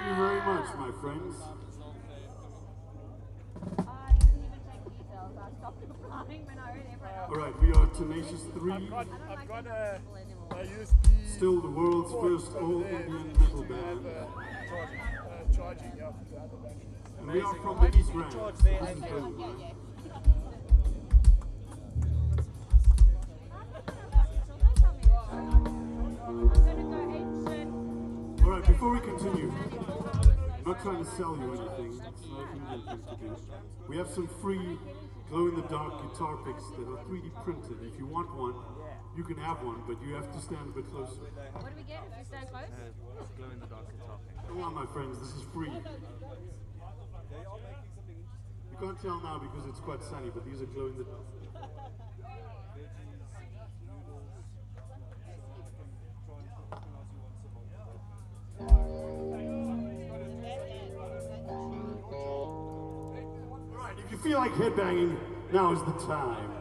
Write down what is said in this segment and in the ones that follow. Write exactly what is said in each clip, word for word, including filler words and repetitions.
Thank you very much, my friends. All right, we are Tenacious three. I've got, I've got a, a U S B. Still the world's first all-Indian metal band. Uh, charging, uh, charging yeah, the other battery. And we are from the East Rand. Charge This there is and there. Boom, right? All right, before we continue, I'm not trying to sell you anything. It's not an Indian thing to do. We have some free glow-in-the-dark guitar picks that are three D printed. If you want one, you can have one, but you have to stand a bit closer. What do we get if we stand close? Glow in the dark guitar pick. Come on, my friends, this is free. You can't tell now because it's quite sunny, but these are glow-in-the-dark. Alright, if you feel like headbanging, now is the time.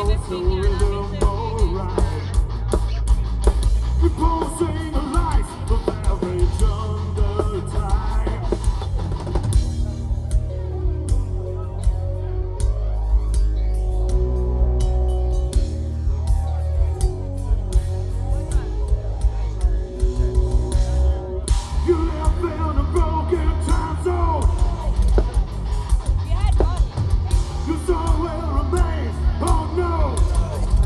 flows the rhythm alright. Imposing a life of average under time. You live in a broken time zone. Your soul will remain. Oh no.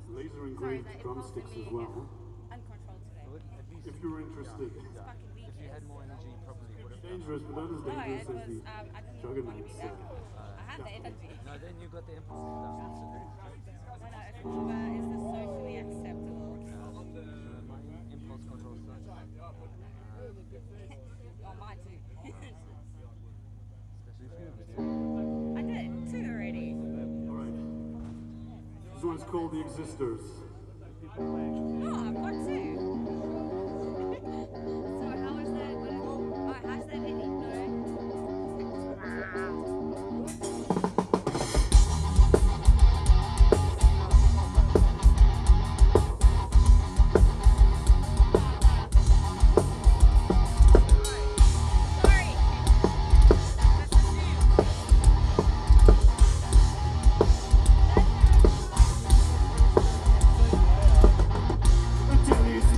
laser engraved drumsticks as well. Uncontrolled today. It would at least If you're interested. It's fucking weak. if you had more energy, probably would have done. Dangerous, but not as No, dangerous it as was, the um, I didn't Juggernauts. want to be Uh, that. I had the energy. No, then you got the impulse stuff. No, no, it's more about is this socially acceptable? Uh, my impulse control stuff. Oh, mine too. Especially if you I did two already. Alright. This one's called The Existers. Oh, I've got two. So how is that? What is, oh, how's that hitting? No. Sorry. That's the shoe. The Delis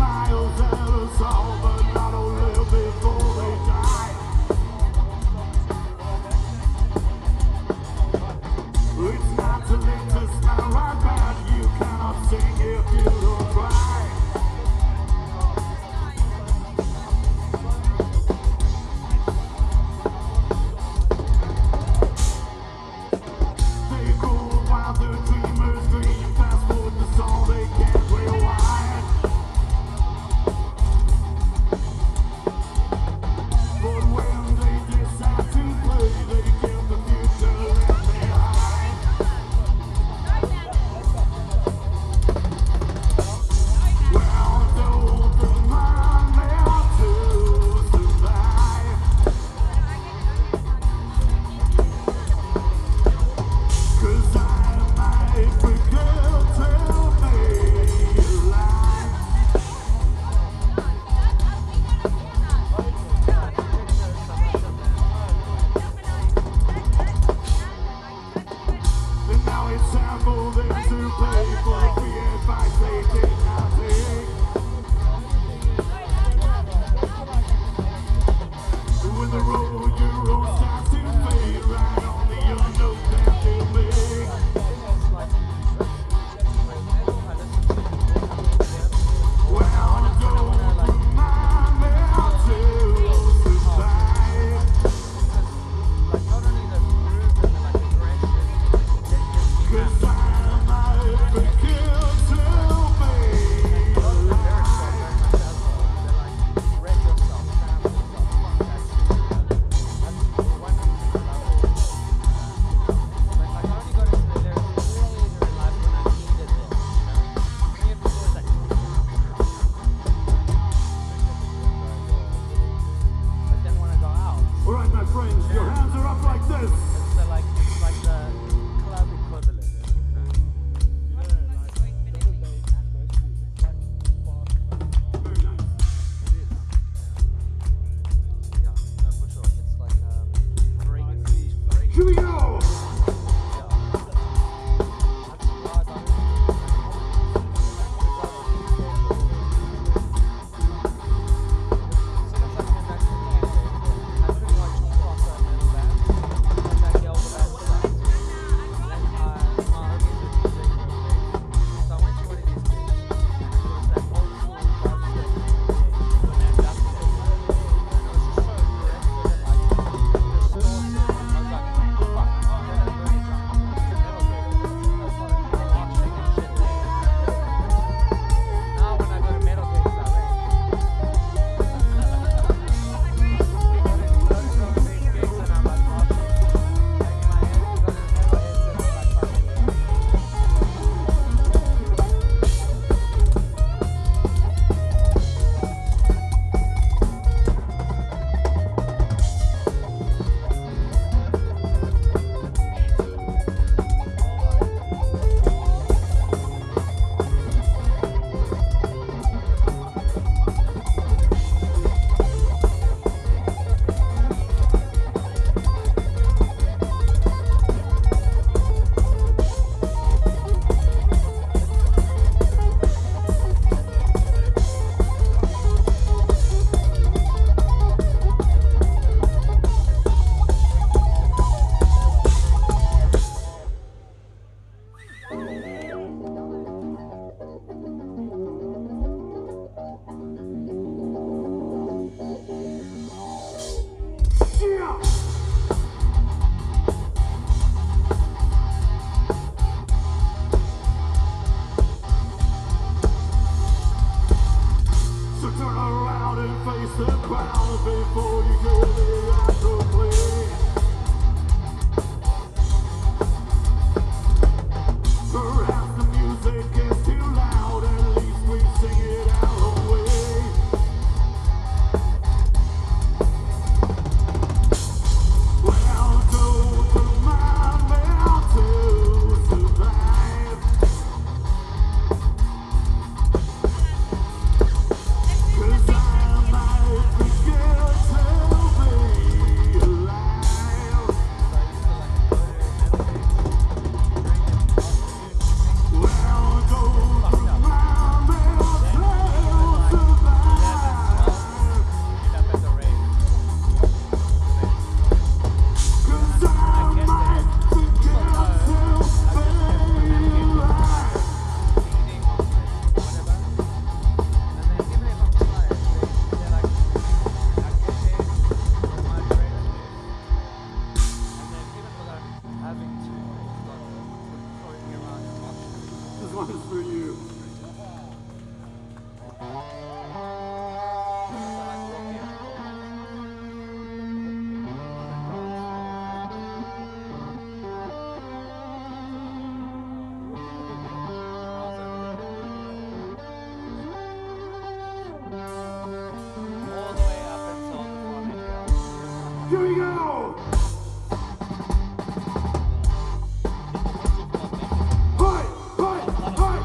crowd before you hear the outro play. Perhaps the music gets too loud, at least we sing it our way. Well, don't put my mouth to survive, 'cause I might forget to be alive. Well, don't put my mouth to survive, 'cause I might forget to be alive. This one is for you. Here we go! Hi, hi, hi!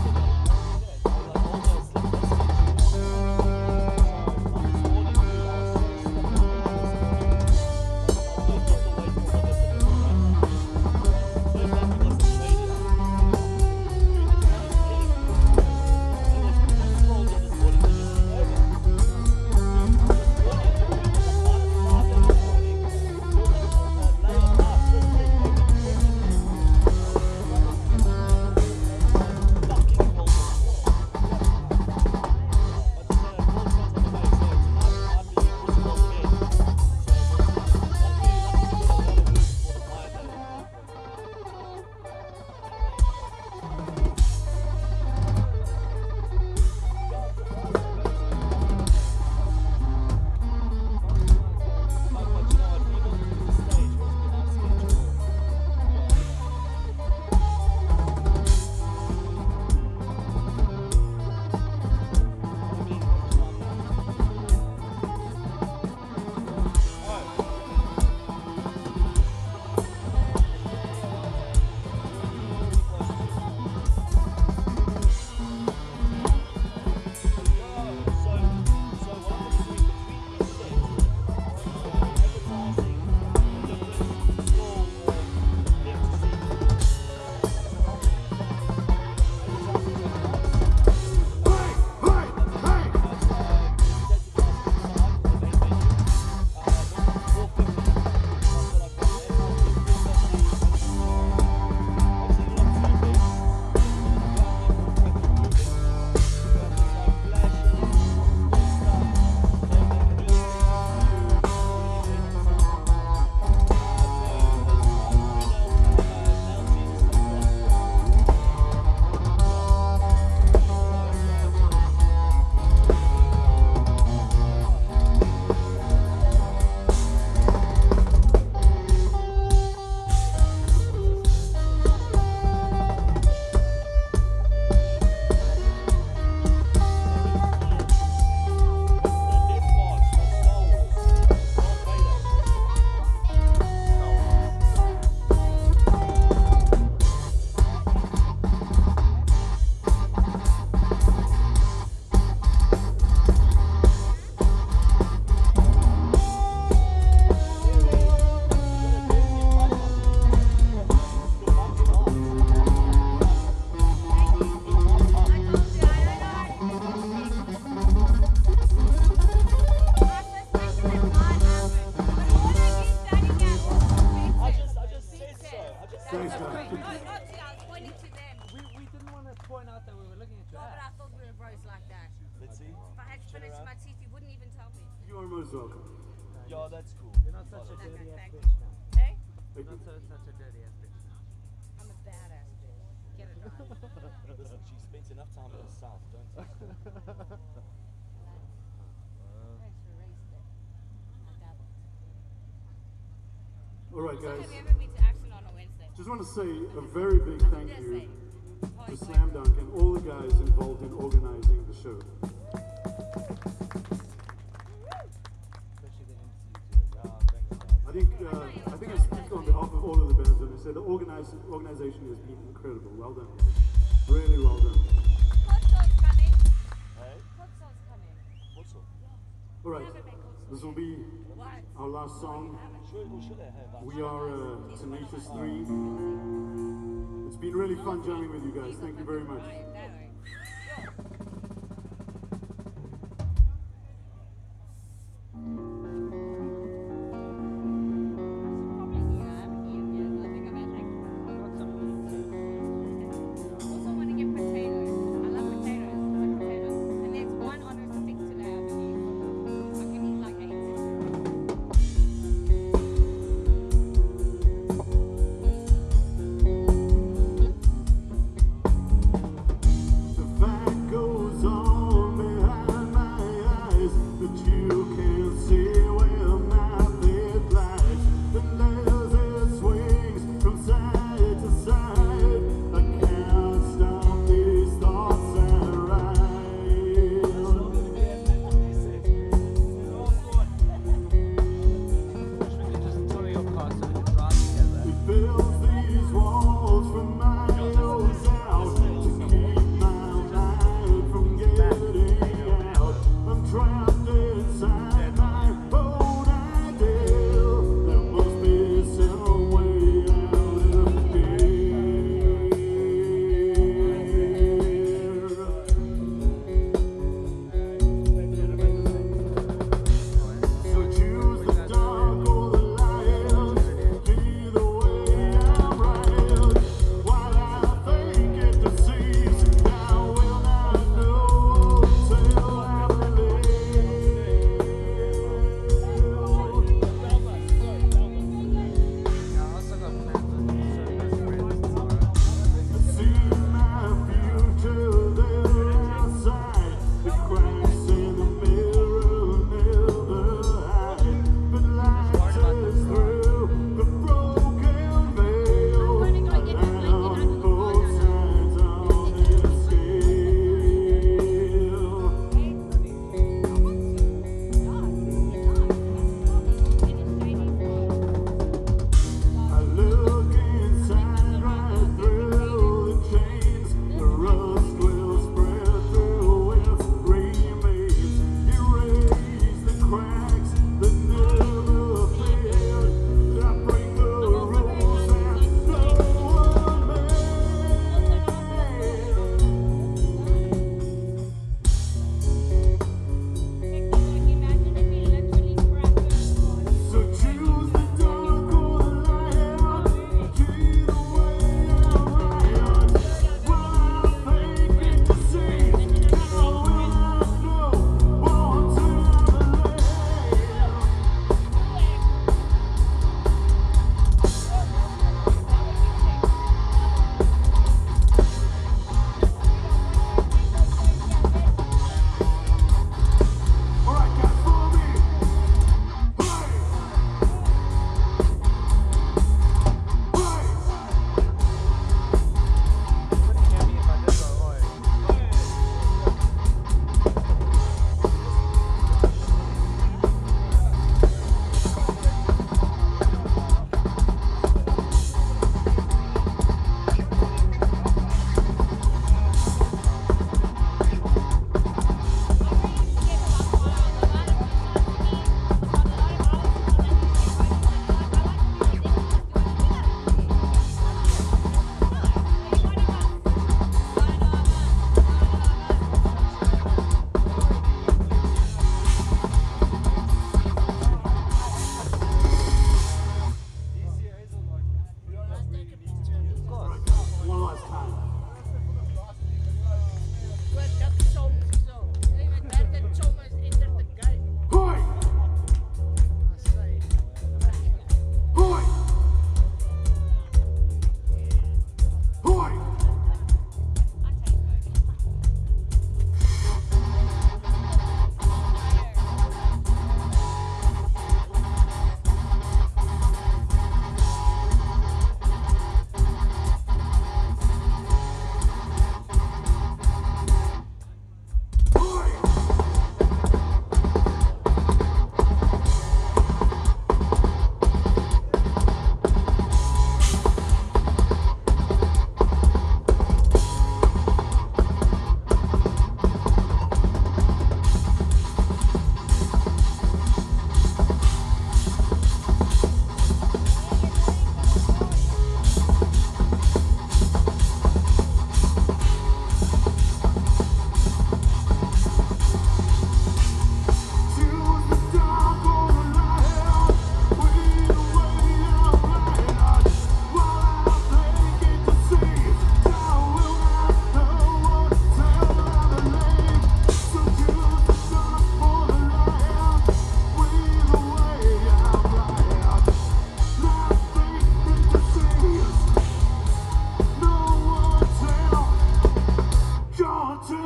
Thanks, guys. No, not to you, I was pointing to them. We, we didn't want to point out that we were looking at No, your but I ass. thought we were bros like that. Let's see. If I had to finish my teeth, you wouldn't even tell me. You are most welcome. Yeah, that's cool. You're not such a Okay, dirty ass thank bitch now. Hey? Thank You're you. not so, such a dirty ass bitch now. I'm a badass bitch. Get it right. Listen, she spent enough time in the south, don't you? Thanks for raising right, So guys. have you ever been to Action on a Wednesday? Just want to say a very big thank Just you say. Oh, to it's Slam Dunk and all the guys involved in organizing the show. I think uh, I think I speak on behalf of all of the bands when I say the organize, organization has been incredible. Well done, guys. Really well done. Hot sauce coming. Hot sauce coming. All right, this will be What? our last song. We are uh, Tenacious Three. It's been really fun jamming with you guys. Thank you very much. Right, that way. Probably here. I haven't eaten yet. I think I've had like. Also want to get potatoes. I love potatoes. I like potatoes. And there's one on a stick today, I believe. I can eat like eight. Thank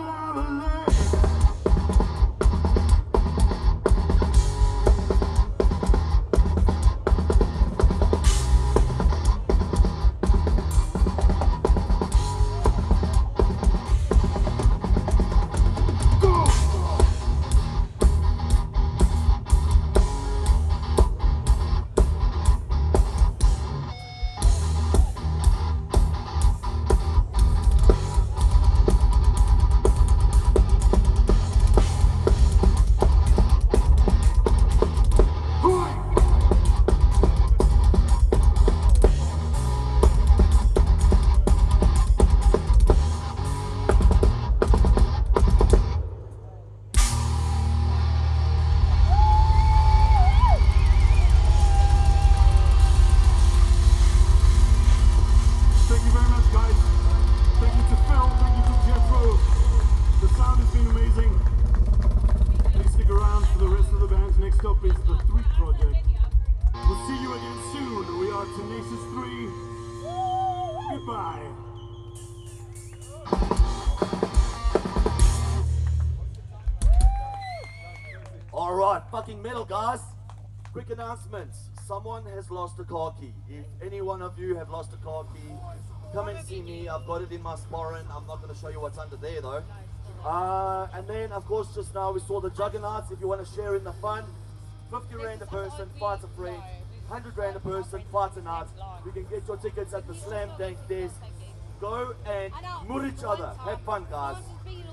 Thank you very much, guys. Thank you to Phil. Thank you to Jethro. The sound has been amazing. Please stick around for the rest of the bands. Next up is the Three Project. We'll see you again soon. We are Tenacious Three. Goodbye. Alright, fucking metal, guys. Quick announcements. Someone has lost a car key. If any one of you have lost a car key, come and see me. I've got it in my sporran. I'm not going to show you what's under there though. Uh, and then, of course, just now we saw the Juggernauts. If you want to share in the fun, fifty rand a person, fight a friend. one hundred rand a person, fight a night. You can get your tickets at the Slam Dank desk. Go and moor each other. Have fun, guys.